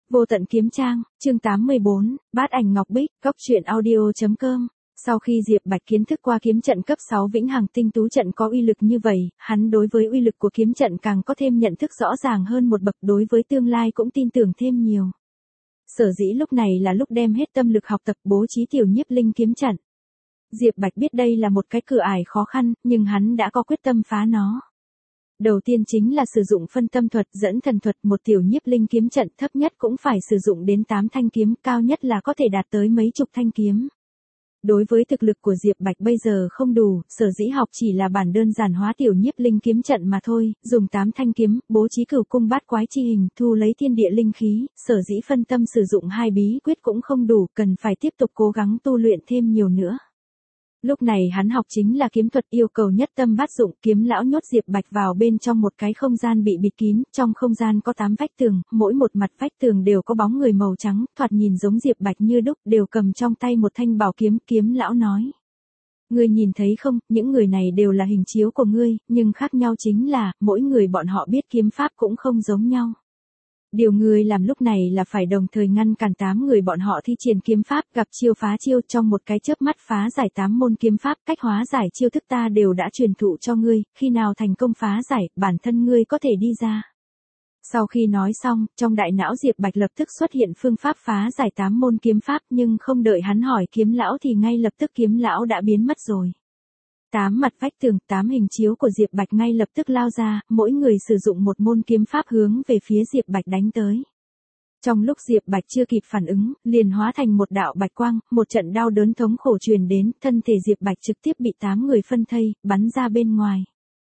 Vô tận kiếm trang, chương 84, Bát ảnh ngọc bích, góc truyện audio.com. Sau khi Diệp Bạch kiến thức qua kiếm trận cấp 6 vĩnh hằng tinh tú trận có uy lực như vậy, hắn đối với uy lực của kiếm trận càng có thêm nhận thức rõ ràng hơn một bậc, đối với tương lai cũng tin tưởng thêm nhiều. Sở dĩ lúc này là lúc đem hết tâm lực học tập bố trí tiểu nhiếp linh kiếm trận. Diệp Bạch biết đây là một cái cửa ải khó khăn, nhưng hắn đã có quyết tâm phá nó. Đầu tiên chính là sử dụng phân tâm thuật, dẫn thần thuật, một tiểu nhiếp linh kiếm trận thấp nhất cũng phải sử dụng đến 8 thanh kiếm, cao nhất là có thể đạt tới mấy chục thanh kiếm. Đối với thực lực của Diệp Bạch bây giờ không đủ, sở dĩ học chỉ là bản đơn giản hóa tiểu nhiếp linh kiếm trận mà thôi, dùng 8 thanh kiếm, bố trí cửu cung bát quái chi hình, thu lấy thiên địa linh khí, sở dĩ phân tâm sử dụng 2 bí quyết cũng không đủ, cần phải tiếp tục cố gắng tu luyện thêm nhiều nữa. Lúc này hắn học chính là kiếm thuật, yêu cầu nhất tâm bát dụng. Kiếm lão nhốt Diệp Bạch vào bên trong một cái không gian bị bịt kín, trong không gian có 8 vách tường, mỗi một mặt vách tường đều có bóng người màu trắng, thoạt nhìn giống Diệp Bạch như đúc, đều cầm trong tay một thanh bảo kiếm. Kiếm lão nói: "Ngươi nhìn thấy không, những người này đều là hình chiếu của ngươi, nhưng khác nhau chính là, mỗi người bọn họ biết kiếm pháp cũng không giống nhau. Điều ngươi làm lúc này là phải đồng thời ngăn cản 8 người bọn họ thi triển kiếm pháp, gặp chiêu phá chiêu, trong một cái chớp mắt phá giải 8 môn kiếm pháp, cách hóa giải chiêu thức ta đều đã truyền thụ cho ngươi, khi nào thành công phá giải, bản thân ngươi có thể đi ra." Sau khi nói xong, trong đại não Diệp Bạch lập tức xuất hiện phương pháp phá giải 8 môn kiếm pháp, nhưng không đợi hắn hỏi kiếm lão thì ngay lập tức kiếm lão đã biến mất rồi. 8 mặt vách tường, 8 hình chiếu của Diệp Bạch ngay lập tức lao ra, mỗi người sử dụng một môn kiếm pháp hướng về phía Diệp Bạch đánh tới. Trong lúc Diệp Bạch chưa kịp phản ứng, liền hóa thành một đạo bạch quang, một trận đau đớn thống khổ truyền đến, thân thể Diệp Bạch trực tiếp bị 8 người phân thây, bắn ra bên ngoài.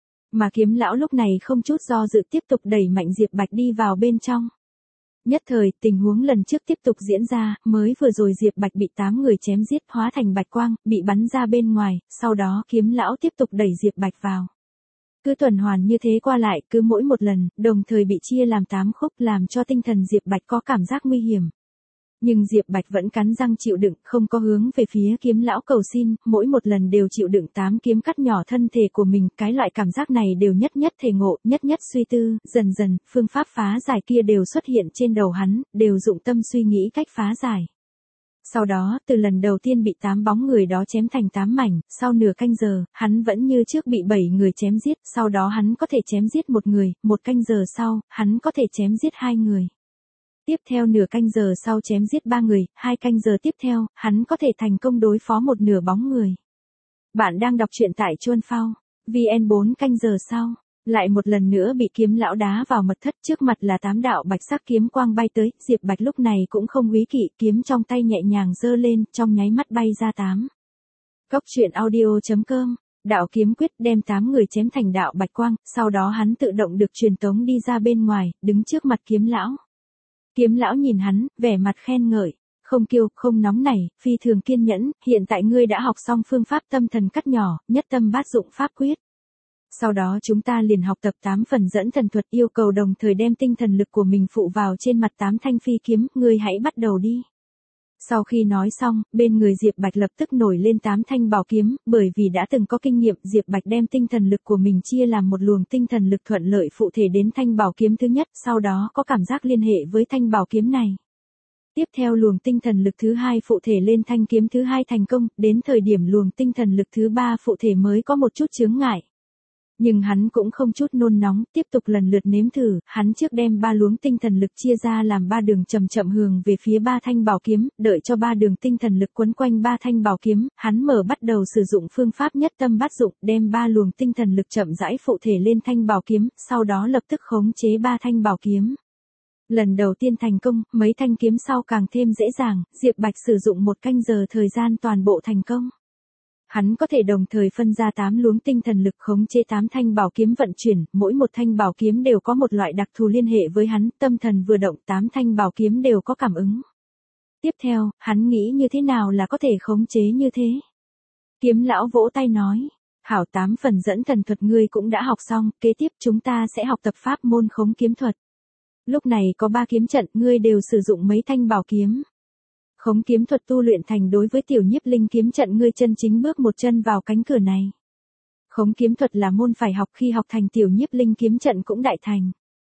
Mà kiếm lão lúc này không chút do dự tiếp tục đẩy mạnh Diệp Bạch đi vào bên trong. Nhất thời, tình huống lần trước tiếp tục diễn ra, mới vừa rồi Diệp Bạch bị 8 người chém giết, hóa thành bạch quang, bị bắn ra bên ngoài, sau đó kiếm lão tiếp tục đẩy Diệp Bạch vào. Cứ tuần hoàn như thế qua lại, cứ mỗi một lần, đồng thời bị chia làm 8 khúc, làm cho tinh thần Diệp Bạch có cảm giác nguy hiểm. Nhưng Diệp Bạch vẫn cắn răng chịu đựng, không có hướng về phía kiếm lão cầu xin, mỗi một lần đều chịu đựng 8 kiếm cắt nhỏ thân thể của mình, cái loại cảm giác này đều nhất nhất thể ngộ, nhất nhất suy tư, dần dần, phương pháp phá giải kia đều xuất hiện trên đầu hắn, đều dụng tâm suy nghĩ cách phá giải. Sau đó, từ lần đầu tiên bị 8 bóng người đó chém thành 8 mảnh, sau nửa canh giờ, hắn vẫn như trước bị 7 người chém giết, sau đó hắn có thể chém giết một người, một canh giờ sau, hắn có thể chém giết 2 người. Tiếp theo nửa canh giờ sau chém giết 3 người, 2 canh giờ tiếp theo, hắn có thể thành công đối phó một nửa bóng người. Bạn đang đọc truyện tại Chuan Phao, VN 4 canh giờ sau, lại một lần nữa bị kiếm lão đá vào mật thất, trước mặt là 8 đạo bạch sắc kiếm quang bay tới, Diệp Bạch lúc này cũng không úy kỵ, kiếm trong tay nhẹ nhàng giơ lên, trong nháy mắt bay ra 8. Góc truyện audio.com. Đạo kiếm quyết đem 8 người chém thành đạo bạch quang, sau đó hắn tự động được truyền tống đi ra bên ngoài, đứng trước mặt kiếm lão. Kiếm lão nhìn hắn, vẻ mặt khen ngợi: "Không kiêu, không nóng nảy, phi thường kiên nhẫn, hiện tại ngươi đã học xong phương pháp tâm thần cắt nhỏ, nhất tâm bát dụng pháp quyết. Sau đó chúng ta liền học tập 8 phần dẫn thần thuật, yêu cầu đồng thời đem tinh thần lực của mình phụ vào trên mặt 8 thanh phi kiếm, ngươi hãy bắt đầu đi." Sau khi nói xong, bên người Diệp Bạch lập tức nổi lên 8 thanh bảo kiếm, bởi vì đã từng có kinh nghiệm, Diệp Bạch đem tinh thần lực của mình chia làm một luồng tinh thần lực thuận lợi phụ thể đến thanh bảo kiếm thứ nhất, sau đó có cảm giác liên hệ với thanh bảo kiếm này. Tiếp theo luồng tinh thần lực thứ 2 phụ thể lên thanh kiếm thứ 2 thành công, đến thời điểm luồng tinh thần lực thứ 3 phụ thể mới có một chút chướng ngại. Nhưng hắn cũng không chút nôn nóng, tiếp tục lần lượt nếm thử, hắn trước đem 3 luống tinh thần lực chia ra làm 3 đường chậm chậm hướng về phía 3 thanh bảo kiếm, đợi cho 3 đường tinh thần lực quấn quanh 3 thanh bảo kiếm, hắn bắt đầu sử dụng phương pháp nhất tâm bát dụng, đem 3 luồng tinh thần lực chậm rãi phụ thể lên thanh bảo kiếm, sau đó lập tức khống chế 3 thanh bảo kiếm. Lần đầu tiên thành công, mấy thanh kiếm sau càng thêm dễ dàng, Diệp Bạch sử dụng 1 canh giờ thời gian toàn bộ thành công. Hắn có thể đồng thời phân ra 8 luống tinh thần lực khống chế 8 thanh bảo kiếm vận chuyển, mỗi một thanh bảo kiếm đều có một loại đặc thù liên hệ với hắn, tâm thần vừa động 8 thanh bảo kiếm đều có cảm ứng. Tiếp theo, hắn nghĩ như thế nào là có thể khống chế như thế? Kiếm lão vỗ tay nói: "Hảo, 8 phần dẫn thần thuật ngươi cũng đã học xong, kế tiếp chúng ta sẽ học tập pháp môn khống kiếm thuật. Lúc này có 3 kiếm trận, ngươi đều sử dụng mấy thanh bảo kiếm. Khống kiếm thuật tu luyện thành đối với tiểu nhiếp linh kiếm trận ngươi chân chính bước một chân vào cánh cửa này. Khống kiếm thuật là môn phải học, khi học thành tiểu nhiếp linh kiếm trận cũng đại thành.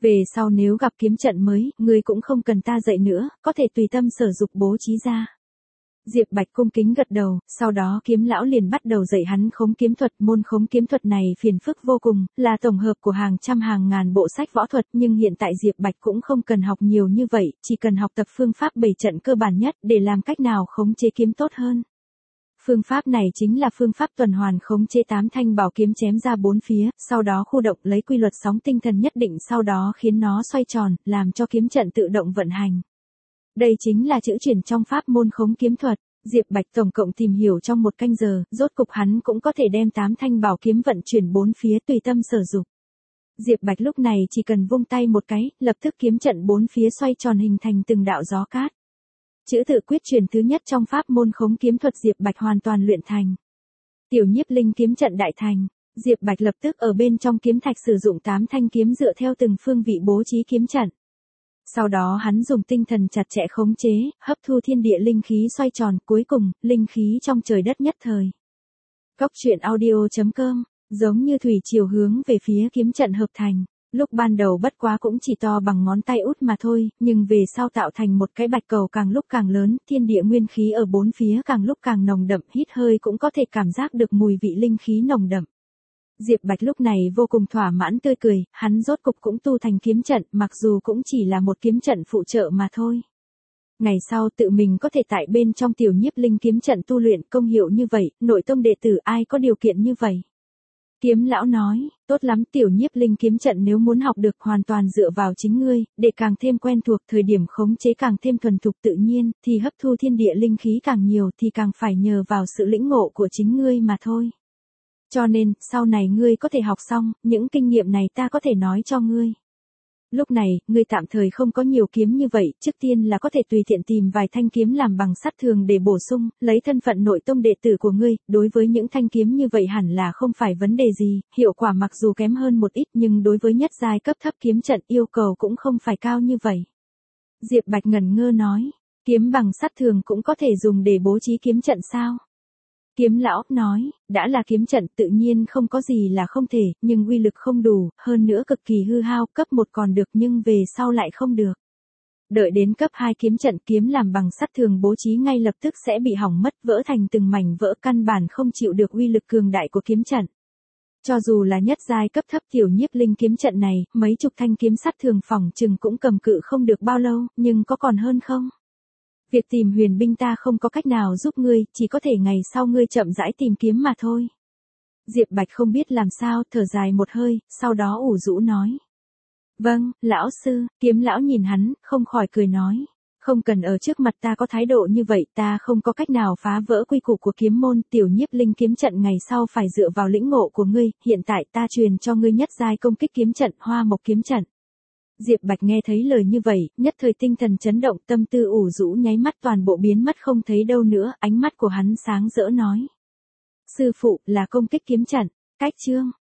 Về sau nếu gặp kiếm trận mới, ngươi cũng không cần ta dạy nữa, có thể tùy tâm sở dục bố trí ra. Diệp Bạch cung kính gật đầu, sau đó kiếm lão liền bắt đầu dạy hắn khống kiếm thuật. Môn khống kiếm thuật này phiền phức vô cùng, là tổng hợp của hàng trăm hàng ngàn bộ sách võ thuật, nhưng hiện tại Diệp Bạch cũng không cần học nhiều như vậy, chỉ cần học tập phương pháp bày trận cơ bản nhất để làm cách nào khống chế kiếm tốt hơn. Phương pháp này chính là phương pháp tuần hoàn khống chế 8 thanh bảo kiếm chém ra 4 phía, sau đó khu động lấy quy luật sóng tinh thần nhất định, sau đó khiến nó xoay tròn, làm cho kiếm trận tự động vận hành. Đây chính là chữ chuyển trong pháp môn khống kiếm thuật. Diệp Bạch tổng cộng tìm hiểu trong 1 canh giờ, rốt cục hắn cũng có thể đem 8 thanh bảo kiếm vận chuyển 4 phía tùy tâm sở dục. Diệp Bạch lúc này chỉ cần vung tay một cái, lập tức kiếm trận 4 phía xoay tròn hình thành từng đạo gió cát. Chữ tự quyết truyền thứ nhất trong pháp môn khống kiếm thuật Diệp Bạch hoàn toàn luyện thành. Tiểu Nhiếp Linh kiếm trận đại thành, Diệp Bạch lập tức ở bên trong kiếm thạch sử dụng 8 thanh kiếm dựa theo từng phương vị bố trí kiếm trận. Sau đó hắn dùng tinh thần chặt chẽ khống chế, hấp thu thiên địa linh khí xoay tròn, cuối cùng, linh khí trong trời đất nhất thời. Cốc truyện audio.com, giống như thủy triều hướng về phía kiếm trận hợp thành. Lúc ban đầu bất quá cũng chỉ to bằng ngón tay út mà thôi, nhưng về sau tạo thành một cái bạch cầu càng lúc càng lớn, thiên địa nguyên khí ở 4 phía càng lúc càng nồng đậm, hít hơi cũng có thể cảm giác được mùi vị linh khí nồng đậm. Diệp Bạch lúc này vô cùng thỏa mãn tươi cười, hắn rốt cục cũng tu thành kiếm trận, mặc dù cũng chỉ là một kiếm trận phụ trợ mà thôi. Ngày sau tự mình có thể tại bên trong Tiểu Nhiếp Linh kiếm trận tu luyện công hiệu như vậy, nội tông đệ tử ai có điều kiện như vậy. Kiếm lão nói, tốt lắm, Tiểu Nhiếp Linh kiếm trận nếu muốn học được hoàn toàn dựa vào chính ngươi, để càng thêm quen thuộc, thời điểm khống chế càng thêm thuần thục tự nhiên, thì hấp thu thiên địa linh khí càng nhiều thì càng phải nhờ vào sự lĩnh ngộ của chính ngươi mà thôi. Cho nên, sau này ngươi có thể học xong, những kinh nghiệm này ta có thể nói cho ngươi. Lúc này, ngươi tạm thời không có nhiều kiếm như vậy, trước tiên là có thể tùy tiện tìm vài thanh kiếm làm bằng sắt thường để bổ sung, lấy thân phận nội tông đệ tử của ngươi, đối với những thanh kiếm như vậy hẳn là không phải vấn đề gì, hiệu quả mặc dù kém hơn một ít nhưng đối với nhất giai cấp thấp kiếm trận yêu cầu cũng không phải cao như vậy. Diệp Bạch ngẩn ngơ nói, kiếm bằng sắt thường cũng có thể dùng để bố trí kiếm trận sao? Kiếm lão nói, đã là kiếm trận tự nhiên không có gì là không thể, nhưng uy lực không đủ, hơn nữa cực kỳ hư hao, cấp 1 còn được nhưng về sau lại không được. Đợi đến cấp 2 kiếm trận kiếm làm bằng sắt thường bố trí ngay lập tức sẽ bị hỏng mất, vỡ thành từng mảnh vỡ, căn bản không chịu được uy lực cường đại của kiếm trận. Cho dù là nhất giai cấp thấp Tiểu Nhiếp Linh kiếm trận này, mấy chục thanh kiếm sắt thường phỏng chừng cũng cầm cự không được bao lâu, nhưng có còn hơn không? Việc tìm huyền binh ta không có cách nào giúp ngươi, chỉ có thể ngày sau ngươi chậm rãi tìm kiếm mà thôi. Diệp Bạch không biết làm sao, thở dài một hơi, sau đó ủ rũ nói. Vâng, lão sư, kiếm lão nhìn hắn, không khỏi cười nói. Không cần ở trước mặt ta có thái độ như vậy, ta không có cách nào phá vỡ quy củ của kiếm môn, Tiểu Nhiếp Linh kiếm trận ngày sau phải dựa vào lĩnh ngộ của ngươi, hiện tại ta truyền cho ngươi nhất giai công kích kiếm trận, Hoa Mộc kiếm trận. Diệp Bạch nghe thấy lời như vậy, nhất thời tinh thần chấn động, tâm tư ủ rũ nháy mắt toàn bộ biến mất không thấy đâu nữa, ánh mắt của hắn sáng rỡ nói. Sư phụ, là công kích kiếm trận, cách chương.